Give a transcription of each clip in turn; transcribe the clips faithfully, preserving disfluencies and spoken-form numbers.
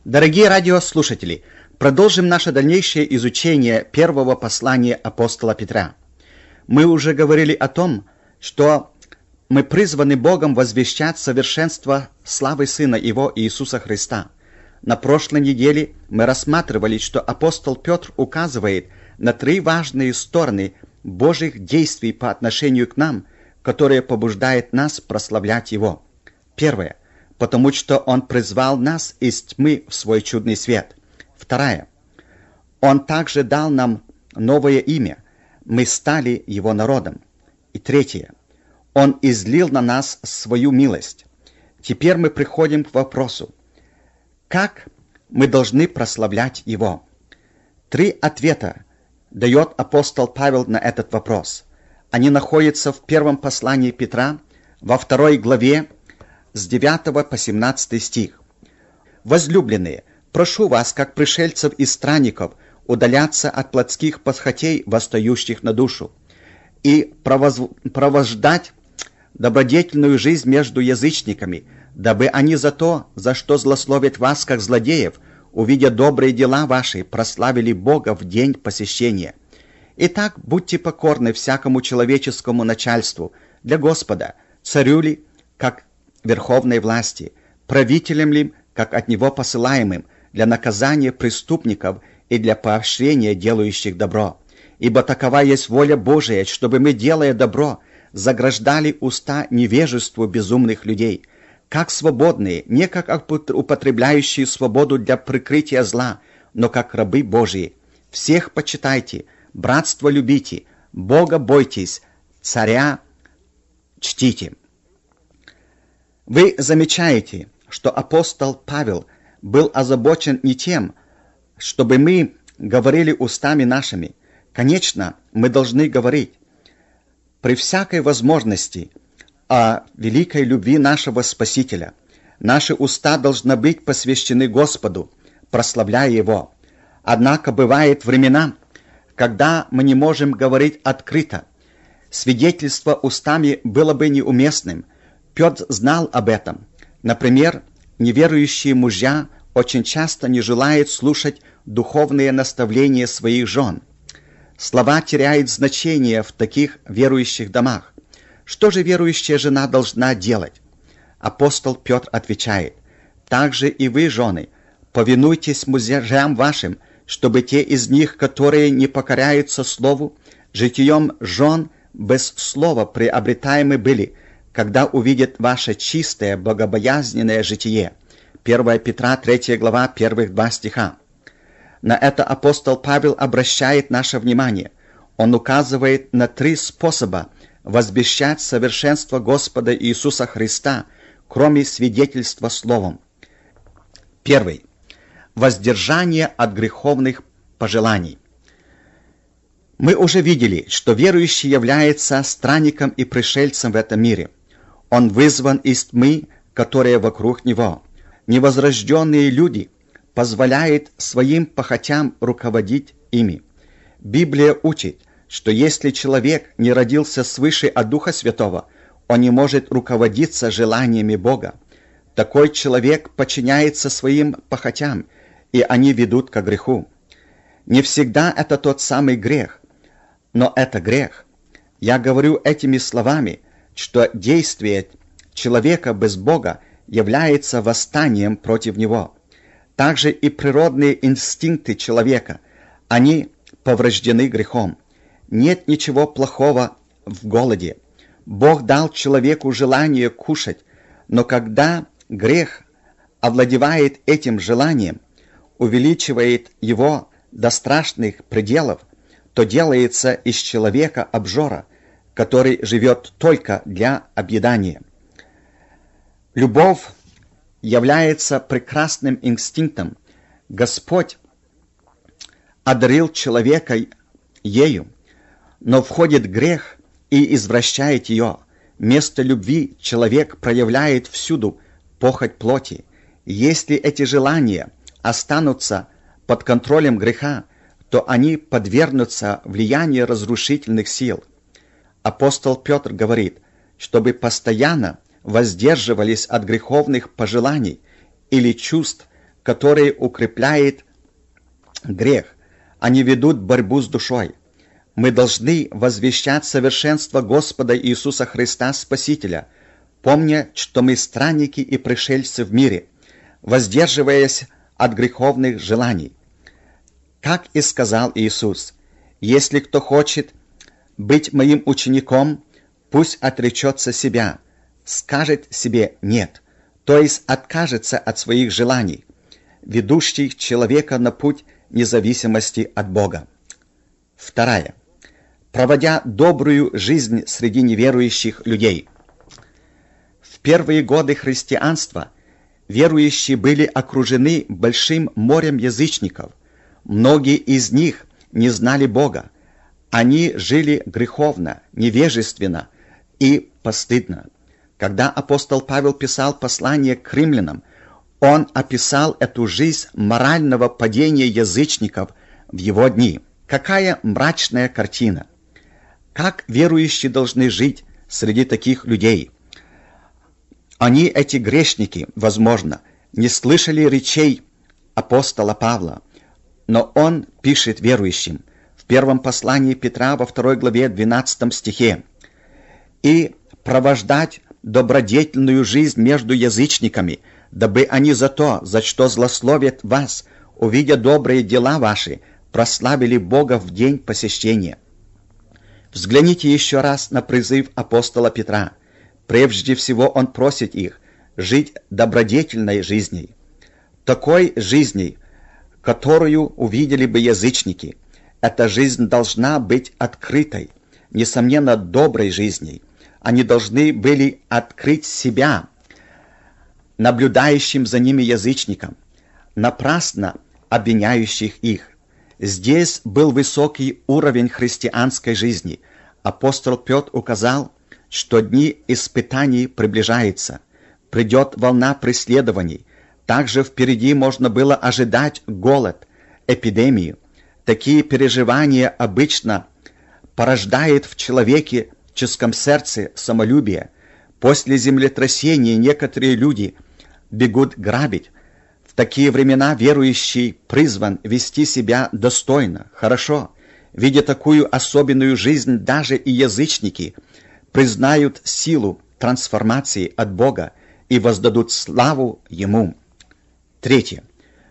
Дорогие радиослушатели, продолжим наше дальнейшее изучение первого послания апостола Петра. Мы уже говорили о том, что мы призваны Богом возвещать совершенство славы Сына Его Иисуса Христа. На прошлой неделе мы рассматривали, что апостол Петр указывает на три важные стороны Божьих действий по отношению к нам, которые побуждают нас прославлять Его. Первое. Потому что Он призвал нас из тьмы в свой чудный свет. Второе. Он также дал нам новое имя. Мы стали Его народом. И третье. Он излил на нас свою милость. Теперь мы приходим к вопросу, как мы должны прославлять Его? Три ответа дает апостол Павел на этот вопрос. Они находятся в первом послании Петра, во второй главе, с девятого по семнадцатый стих. «Возлюбленные, прошу вас, как пришельцев и странников, удаляться от плотских похотей, восстающих на душу, и провождать добродетельную жизнь между язычниками, дабы они за то, за что злословят вас, как злодеев, увидя добрые дела ваши, прославили Бога в день посещения. Итак, будьте покорны всякому человеческому начальству, для Господа, царю ли, как верховной власти, правителям ли, как от Него посылаемым, для наказания преступников и для поощрения делающих добро. Ибо такова есть воля Божия, чтобы мы, делая добро, заграждали уста невежеству безумных людей, как свободные, не как употребляющие свободу для прикрытия зла, но как рабы Божии. Всех почитайте, братство любите, Бога бойтесь, царя чтите». Вы замечаете, что апостол Павел был озабочен не тем, чтобы мы говорили устами нашими. Конечно, мы должны говорить при всякой возможности о великой любви нашего Спасителя. Наши уста должны быть посвящены Господу, прославляя Его. Однако бывают времена, когда мы не можем говорить открыто. Свидетельство устами было бы неуместным. Петр знал об этом. Например, неверующие мужья очень часто не желают слушать духовные наставления своих жен. Слова теряют значение в таких верующих домах. Что же верующая жена должна делать? Апостол Петр отвечает: «Также и вы, жены, повинуйтесь мужьям вашим, чтобы те из них, которые не покоряются слову, житием жен без слова приобретаемы были, когда увидят ваше чистое, богобоязненное житие». первое Петра, третья глава, первых два стиха. На это апостол Павел обращает наше внимание. Он указывает на три способа возвещать совершенство Господа Иисуса Христа, кроме свидетельства словом. Первый. Воздержание от греховных пожеланий. Мы уже видели, что верующий является странником и пришельцем в этом мире. Он вызван из тьмы, которая вокруг него. Невозрожденные люди позволяют своим похотям руководить ими. Библия учит, что если человек не родился свыше от Духа Святого, он не может руководиться желаниями Бога. Такой человек подчиняется своим похотям, и они ведут ко греху. Не всегда это тот самый грех, но это грех. Я говорю этими словами, что действие человека без Бога является восстанием против него. Также и природные инстинкты человека, они повреждены грехом. Нет ничего плохого в голоде. Бог дал человеку желание кушать, но когда грех овладевает этим желанием, увеличивает его до страшных пределов, то делается из человека обжора, который живет только для объедания. Любовь является прекрасным инстинктом. Господь одарил человека ею, но входит грех и извращает ее. Вместо любви человек проявляет всюду похоть плоти. Если эти желания останутся под контролем греха, то они подвергнутся влиянию разрушительных сил. Апостол Петр говорит, чтобы постоянно воздерживались от греховных пожеланий или чувств, который укрепляет грех. Они ведут борьбу с душой. Мы должны возвещать совершенство Господа Иисуса Христа Спасителя, помня, что мы странники и пришельцы в мире, воздерживаясь от греховных желаний. Как и сказал Иисус: «Если кто хочет быть моим учеником, пусть отречется себя, скажет себе «нет», то есть откажется от своих желаний, ведущих человека на путь независимости от Бога». Вторая. Проводя добрую жизнь среди неверующих людей. В первые годы христианства верующие были окружены большим морем язычников. Многие из них не знали Бога. Они жили греховно, невежественно и постыдно. Когда апостол Павел писал послание к римлянам, он описал эту жизнь морального падения язычников в его дни. Какая мрачная картина! Как верующие должны жить среди таких людей? Они, эти грешники, возможно, не слышали речей апостола Павла, но он пишет верующим в первом послании Петра во второй главе двенадцатом стихе: «И провождать добродетельную жизнь между язычниками, дабы они за то, за что злословят вас, увидя добрые дела ваши, прославили Бога в день посещения». Взгляните еще раз на призыв апостола Петра. Прежде всего он просит их жить добродетельной жизнью, такой жизнью, которую увидели бы язычники. Эта жизнь должна быть открытой, несомненно, доброй жизнью. Они должны были открыть себя наблюдающим за ними язычникам, напрасно обвиняющих их. Здесь был высокий уровень христианской жизни. Апостол Петр указал, что дни испытаний приближаются, придет волна преследований. Также впереди можно было ожидать голод, эпидемию. Такие переживания обычно порождают в человеческом сердце самолюбие. После землетрясения некоторые люди бегут грабить. В такие времена верующий призван вести себя достойно, хорошо. Видя такую особенную жизнь, даже и язычники признают силу трансформации от Бога и воздадут славу Ему. Третье.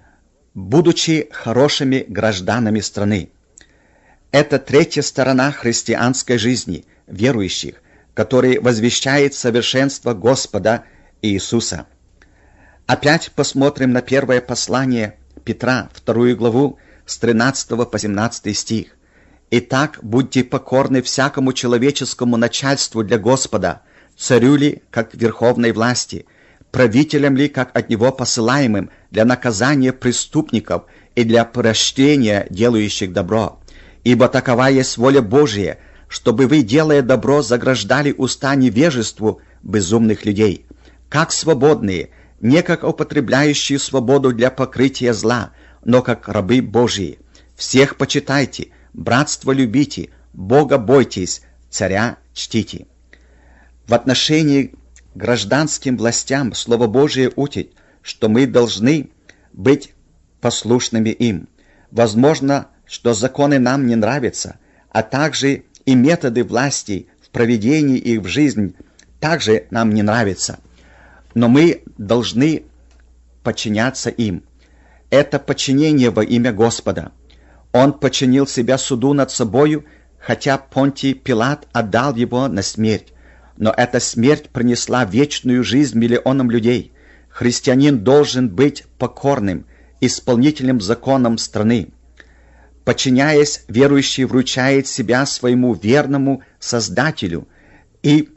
Будучи хорошими гражданами страны. Это третья сторона христианской жизни верующих, который возвещает совершенство Господа Иисуса. Опять посмотрим на первое послание Петра, вторую главу, с тринадцатого по семнадцатый стих. «Итак, будьте покорны всякому человеческому начальству для Господа, царю ли, как верховной власти, правителям ли, как от него посылаемым, для наказания преступников и для прощения делающих добро. Ибо такова есть воля Божия, чтобы вы, делая добро, заграждали уста невежеству безумных людей, как свободные, не как употребляющие свободу для покрытия зла, но как рабы Божьи. Всех почитайте, братство любите, Бога бойтесь, царя чтите». В отношении к гражданским властям Слово Божие учит, что мы должны быть послушными им. Возможно, что законы нам не нравятся, а также и методы власти в проведении их в жизнь также нам не нравятся. Но мы должны подчиняться им. Это подчинение во имя Господа. Он подчинил себя суду над собою, хотя Понтий Пилат отдал его на смерть. Но эта смерть принесла вечную жизнь миллионам людей. Христианин должен быть покорным, исполнителем законом страны. Подчиняясь, верующий вручает себя своему верному Создателю и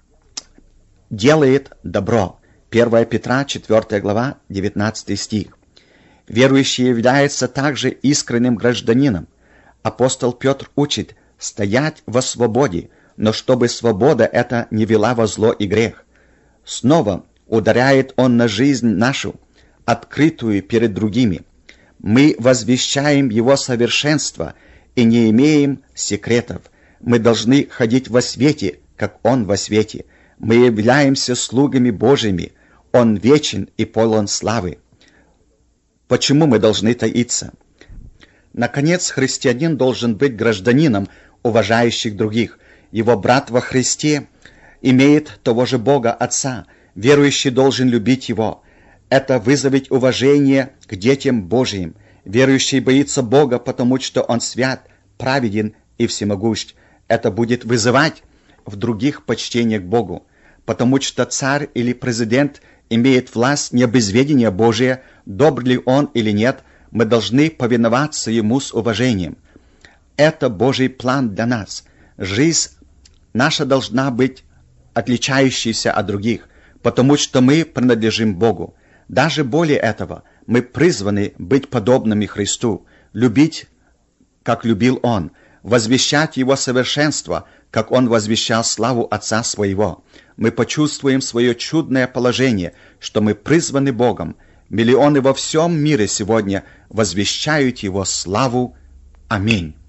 делает добро. первое Петра, четвёртая глава, девятнадцатый стих. Верующий является также искренним гражданином. Апостол Петр учит стоять во свободе, но чтобы свобода эта не вела во зло и грех. Снова ударяет он на жизнь нашу, открытую перед другими. Мы возвещаем Его совершенство и не имеем секретов. Мы должны ходить во свете, как Он во свете. Мы являемся слугами Божьими. Он вечен и полон славы. Почему мы должны таиться? Наконец, христианин должен быть гражданином, уважающих других. Его брат во Христе имеет того же Бога Отца. Верующий должен любить Его. Это вызовет уважение к детям Божьим. Верующий боится Бога, потому что Он свят, праведен и всемогущ. Это будет вызывать в других почтение к Богу, потому что царь или президент имеет власть не без ведения Божия, добр ли он или нет, мы должны повиноваться ему с уважением. Это Божий план для нас. Жизнь наша должна быть отличающейся от других, потому что мы принадлежим Богу. Даже более этого, мы призваны быть подобными Христу, любить, как любил Он, возвещать Его совершенство, как Он возвещал славу Отца Своего. Мы почувствуем свое чудное положение, что мы призваны Богом. Миллионы во всем мире сегодня возвещают Его славу. Аминь.